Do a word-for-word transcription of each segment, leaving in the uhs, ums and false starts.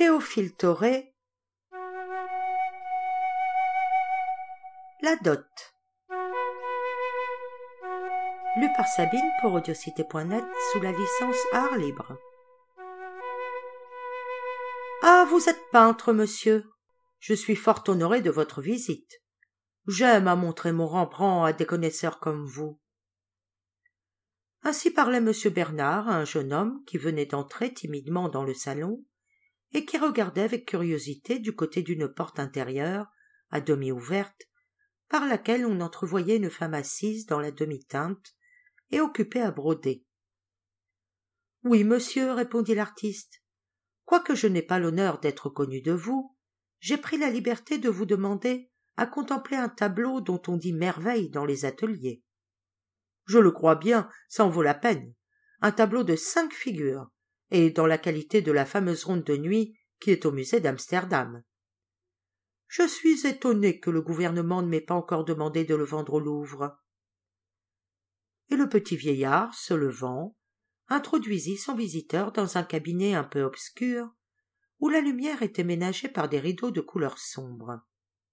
Théophile Thoré, La Dot. Lu par Sabine pour audiocité point net sous la licence Art Libre. Ah, vous êtes peintre, monsieur. Je suis fort honoré de votre visite. J'aime à montrer mon Rembrandt à des connaisseurs comme vous. Ainsi parlait monsieur Bernard à un jeune homme qui venait d'entrer timidement dans le salon et qui regardait avec curiosité du côté d'une porte intérieure, à demi ouverte, par laquelle on entrevoyait une femme assise dans la demi-teinte et occupée à broder. « Oui, monsieur, répondit l'artiste. Quoique je n'ai pas l'honneur d'être connu de vous, j'ai pris la liberté de vous demander à contempler un tableau dont on dit merveille dans les ateliers. Je le crois bien, ça en vaut la peine. Un tableau de cinq figures, et dans la qualité de la fameuse ronde de nuit qui est au musée d'Amsterdam. Je suis étonné que le gouvernement ne m'ait pas encore demandé de le vendre au Louvre. » Et le petit vieillard, se levant, introduisit son visiteur dans un cabinet un peu obscur, où la lumière était ménagée par des rideaux de couleur sombre.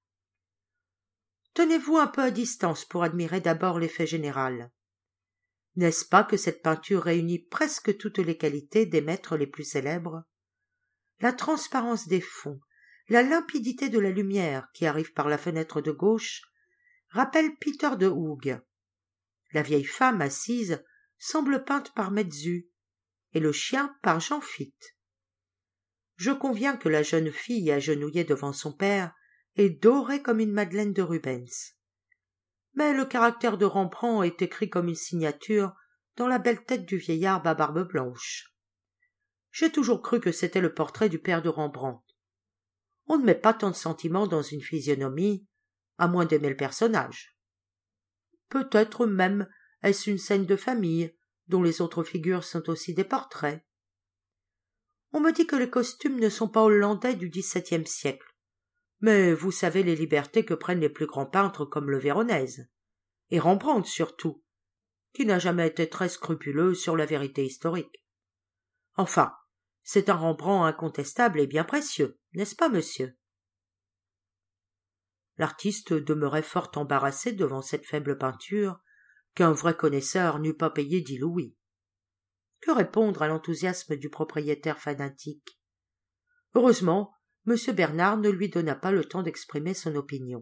« Tenez-vous un peu à distance pour admirer d'abord l'effet général. N'est-ce pas que cette peinture réunit presque toutes les qualités des maîtres les plus célèbres? La transparence des fonds, la limpidité de la lumière qui arrive par la fenêtre de gauche rappelle Peter de Hoogh. La vieille femme assise semble peinte par Metzu, et le chien par Jean Fichte. Je conviens que la jeune fille agenouillée devant son père est dorée comme une madeleine de Rubens. Mais le caractère de Rembrandt est écrit comme une signature dans la belle tête du vieillard à barbe blanche. J'ai toujours cru que c'était le portrait du père de Rembrandt. On ne met pas tant de sentiments dans une physionomie, à moins d'aimer le personnage. Peut-être même est-ce une scène de famille, dont les autres figures sont aussi des portraits. On me dit que les costumes ne sont pas hollandais du dix-septième siècle, mais vous savez les libertés que prennent les plus grands peintres comme le Véronèse, et Rembrandt surtout, qui n'a jamais été très scrupuleux sur la vérité historique. Enfin, c'est un Rembrandt incontestable et bien précieux, n'est-ce pas, monsieur? L'artiste demeurait fort embarrassé devant cette faible peinture qu'un vrai connaisseur n'eût pas payé dix louis. Que répondre à l'enthousiasme du propriétaire fanatique? Heureusement, M. Bernard ne lui donna pas le temps d'exprimer son opinion.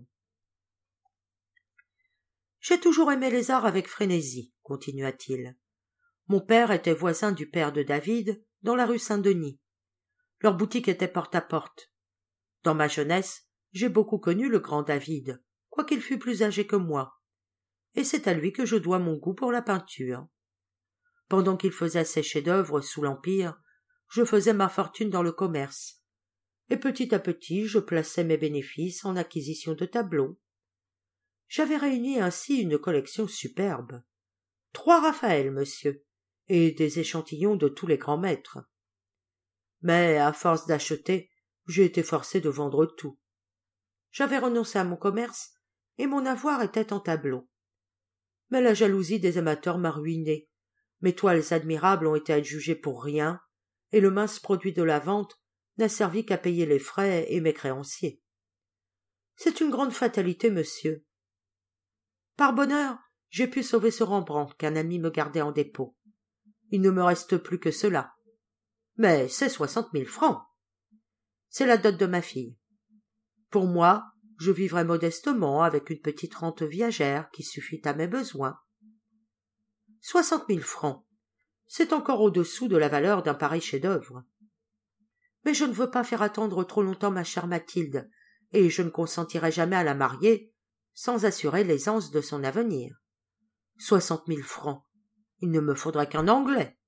« J'ai toujours aimé les arts avec frénésie, continua-t-il. Mon père était voisin du père de David dans la rue Saint-Denis. Leur boutique était porte à porte. Dans ma jeunesse, j'ai beaucoup connu le grand David, quoiqu'il fût plus âgé que moi, et c'est à lui que je dois mon goût pour la peinture. Pendant qu'il faisait ses chefs-d'œuvre sous l'Empire, je faisais ma fortune dans le commerce, et petit à petit je plaçais mes bénéfices en acquisition de tableaux. J'avais réuni ainsi une collection superbe. Trois Raphaël, monsieur, et des échantillons de tous les grands maîtres. Mais, à force d'acheter, j'ai été forcé de vendre tout. J'avais renoncé à mon commerce, et mon avoir était en tableaux. Mais la jalousie des amateurs m'a ruiné. Mes toiles admirables ont été adjugées pour rien, et le mince produit de la vente n'a servi qu'à payer les frais et mes créanciers. C'est une grande fatalité, monsieur. Par bonheur, j'ai pu sauver ce Rembrandt qu'un ami me gardait en dépôt. Il ne me reste plus que cela. Mais c'est soixante mille francs. C'est la dot de ma fille. Pour moi, je vivrai modestement avec une petite rente viagère qui suffit à mes besoins. Soixante mille francs, c'est encore au-dessous de la valeur d'un pareil chef-d'œuvre. Mais je ne veux pas faire attendre trop longtemps ma chère Mathilde, et je ne consentirai jamais à la marier sans assurer l'aisance de son avenir. Soixante mille francs, il ne me faudrait qu'un Anglais.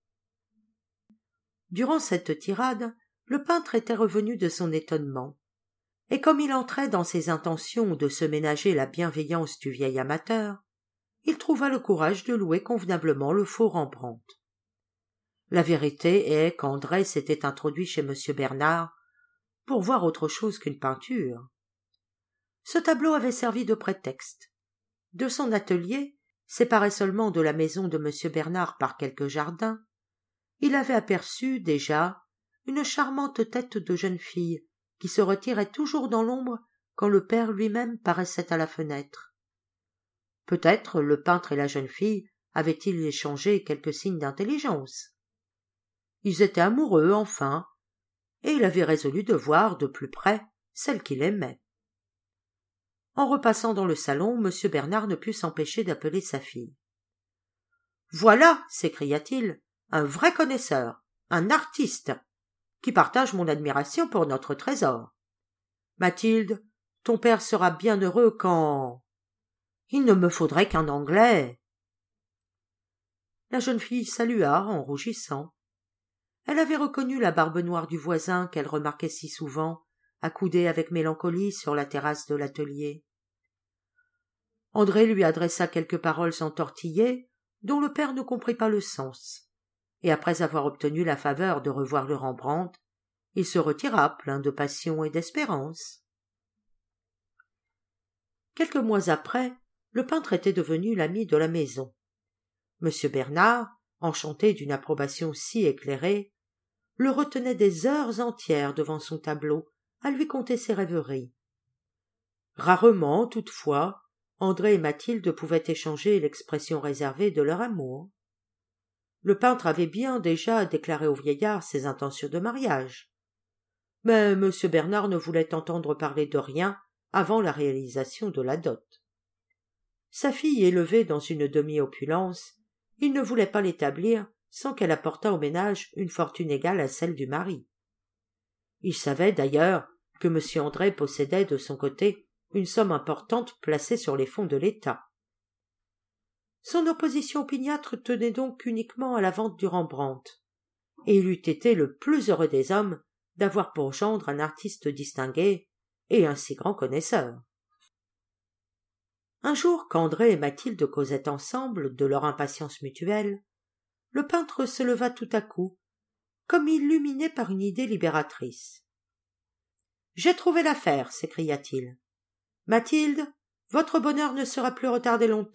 Durant cette tirade, le peintre était revenu de son étonnement, et comme il entrait dans ses intentions de se ménager la bienveillance du vieil amateur, il trouva le courage de louer convenablement le faux Rembrandt. La vérité est qu'André s'était introduit chez M. Bernard pour voir autre chose qu'une peinture. Ce tableau avait servi de prétexte. De son atelier, séparé seulement de la maison de M. Bernard par quelques jardins, il avait aperçu, déjà, une charmante tête de jeune fille qui se retirait toujours dans l'ombre quand le père lui-même paraissait à la fenêtre. Peut-être le peintre et la jeune fille avaient-ils échangé quelques signes d'intelligence. Ils étaient amoureux, enfin, et il avait résolu de voir de plus près celle qu'il aimait. En repassant dans le salon, M. Bernard ne put s'empêcher d'appeler sa fille. « Voilà, s'écria-t-il, un vrai connaisseur, un artiste, qui partage mon admiration pour notre trésor. Mathilde, ton père sera bien heureux quand... Il ne me faudrait qu'un Anglais. » La jeune fille salua en rougissant. Elle avait reconnu la barbe noire du voisin qu'elle remarquait si souvent, accoudée avec mélancolie sur la terrasse de l'atelier. André lui adressa quelques paroles entortillées, dont le père ne comprit pas le sens, et après avoir obtenu la faveur de revoir le Rembrandt, il se retira plein de passion et d'espérance. Quelques mois après, le peintre était devenu l'ami de la maison. M. Bernard, enchanté d'une approbation si éclairée, le retenait des heures entières devant son tableau à lui conter ses rêveries. Rarement, toutefois, André et Mathilde pouvaient échanger l'expression réservée de leur amour. Le peintre avait bien déjà déclaré au vieillard ses intentions de mariage, mais M. Bernard ne voulait entendre parler de rien avant la réalisation de la dot. Sa fille élevée dans une demi-opulence, il ne voulait pas l'établir sans qu'elle apportât au ménage une fortune égale à celle du mari. Il savait d'ailleurs que M. André possédait de son côté une somme importante placée sur les fonds de l'État. Son opposition opiniâtre tenait donc uniquement à la vente du Rembrandt, et il eût été le plus heureux des hommes d'avoir pour gendre un artiste distingué et un si grand connaisseur. Un jour, qu'André et Mathilde causaient ensemble de leur impatience mutuelle, le peintre se leva tout à coup, comme illuminé par une idée libératrice. « J'ai trouvé l'affaire !» s'écria-t-il. « Mathilde, votre bonheur ne sera plus retardé longtemps. »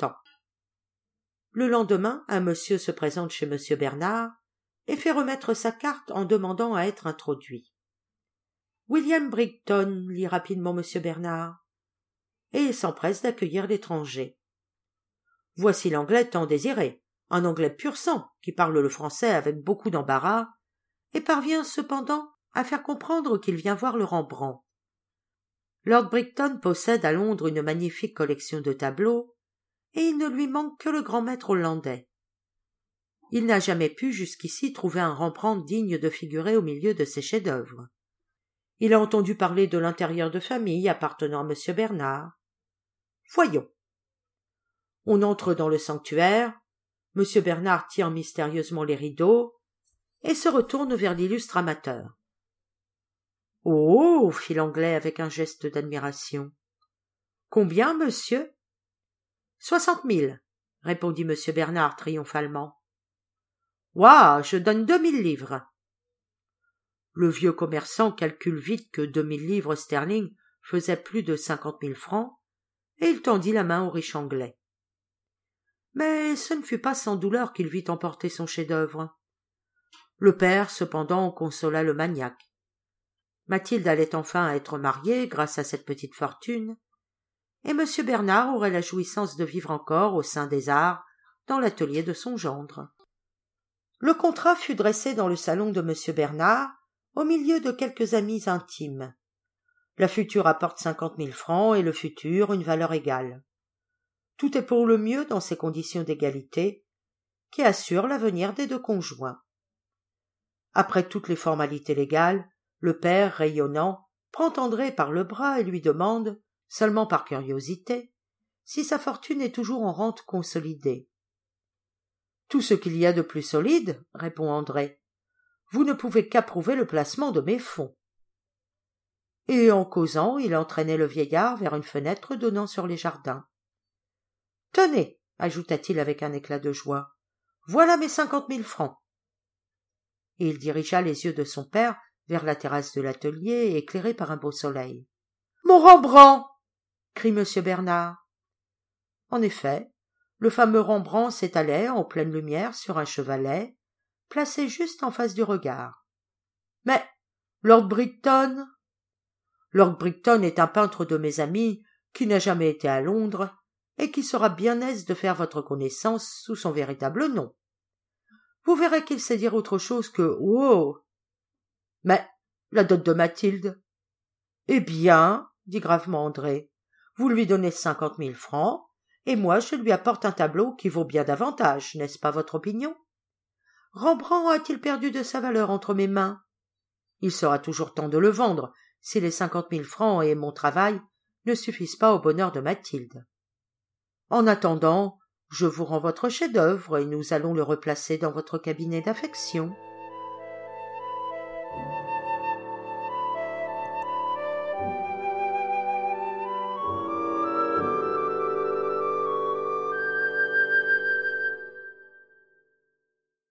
Le lendemain, un monsieur se présente chez M. Bernard et fait remettre sa carte en demandant à être introduit. « William Brigton » lit rapidement M. Bernard, et il s'empresse d'accueillir l'étranger. « Voici l'anglais tant désiré, un anglais pur sang qui parle le français avec beaucoup d'embarras et parvient cependant à faire comprendre qu'il vient voir le Rembrandt. Lord Brigton possède à Londres une magnifique collection de tableaux, et il ne lui manque que le grand maître hollandais. Il n'a jamais pu jusqu'ici trouver un Rembrandt digne de figurer au milieu de ses chefs-d'œuvre. Il a entendu parler de l'intérieur de famille appartenant à M. Bernard. Voyons. On entre dans le sanctuaire, M. Bernard tire mystérieusement les rideaux et se retourne vers l'illustre amateur. « Oh !» fit l'anglais avec un geste d'admiration. « Combien, monsieur ?»« Soixante mille, » répondit M. Bernard triomphalement. « Ouah, je donne deux mille livres. » Le vieux commerçant calcule vite que deux mille livres sterling faisaient plus de cinquante mille francs, et il tendit la main au riche anglais. Mais ce ne fut pas sans douleur qu'il vit emporter son chef-d'œuvre. Le père, cependant, consola le maniaque. Mathilde allait enfin être mariée grâce à cette petite fortune, et M. Bernard aurait la jouissance de vivre encore au sein des arts dans l'atelier de son gendre. Le contrat fut dressé dans le salon de M. Bernard, au milieu de quelques amis intimes. La future apporte cinquante mille francs et le futur une valeur égale. Tout est pour le mieux dans ces conditions d'égalité qui assurent l'avenir des deux conjoints. Après toutes les formalités légales, le père, rayonnant, prend André par le bras et lui demande, seulement par curiosité, si sa fortune est toujours en rente consolidée. « Tout ce qu'il y a de plus solide, » répond André. « Vous ne pouvez qu'approuver le placement de mes fonds. » Et en causant, il entraînait le vieillard vers une fenêtre donnant sur les jardins. « Tenez, » ajouta-t-il avec un éclat de joie, « voilà mes cinquante mille francs. » Et il dirigea les yeux de son père vers la terrasse de l'atelier, éclairée par un beau soleil. « Mon Rembrandt !» crie M. Bernard. En effet, le fameux Rembrandt s'étalait en pleine lumière sur un chevalet, placé juste en face du regard. Mais Lord Bricton? Lord Bricton est un peintre de mes amis qui n'a jamais été à Londres et qui sera bien aise de faire votre connaissance sous son véritable nom. Vous verrez qu'il sait dire autre chose que « Oh !» Mais la dot de Mathilde? Eh bien, dit gravement André, vous lui donnez cinquante mille francs, et moi je lui apporte un tableau qui vaut bien davantage, n'est-ce pas votre opinion? Rembrandt a-t-il perdu de sa valeur entre mes mains? Il sera toujours temps de le vendre, si les cinquante mille francs et mon travail ne suffisent pas au bonheur de Mathilde. En attendant, je vous rends votre chef-d'œuvre et nous allons le replacer dans votre cabinet d'affection.